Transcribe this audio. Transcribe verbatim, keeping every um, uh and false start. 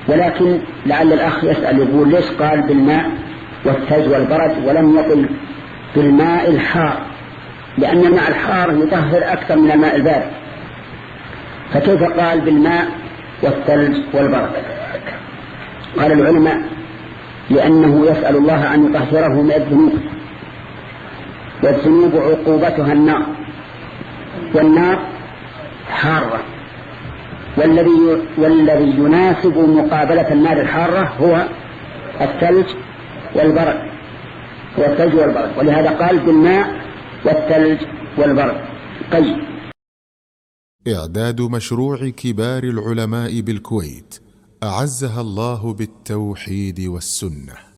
ولكن لعل الأخ يسأل يقول ليش قال بالماء والثلج والبرد ولم يقل بالماء الحار؟ لأن الماء الحار يطهر أكثر من الماء البارد، فكيف قال بالماء والثلج والبرد؟ قال العلماء لأنه يسأل الله أن يطهره من الذنوب، والذنوب عقوبتها النار، والنار حارة، والذي والذي يناسب مقابلة النار الحارة هو الثلج والبرد، هو الثلج والبرد، ولهذا قال بالماء والثلج والبرد. طيب، إعداد مشروع كبار العلماء بالكويت أعزها الله بالتوحيد والسنة.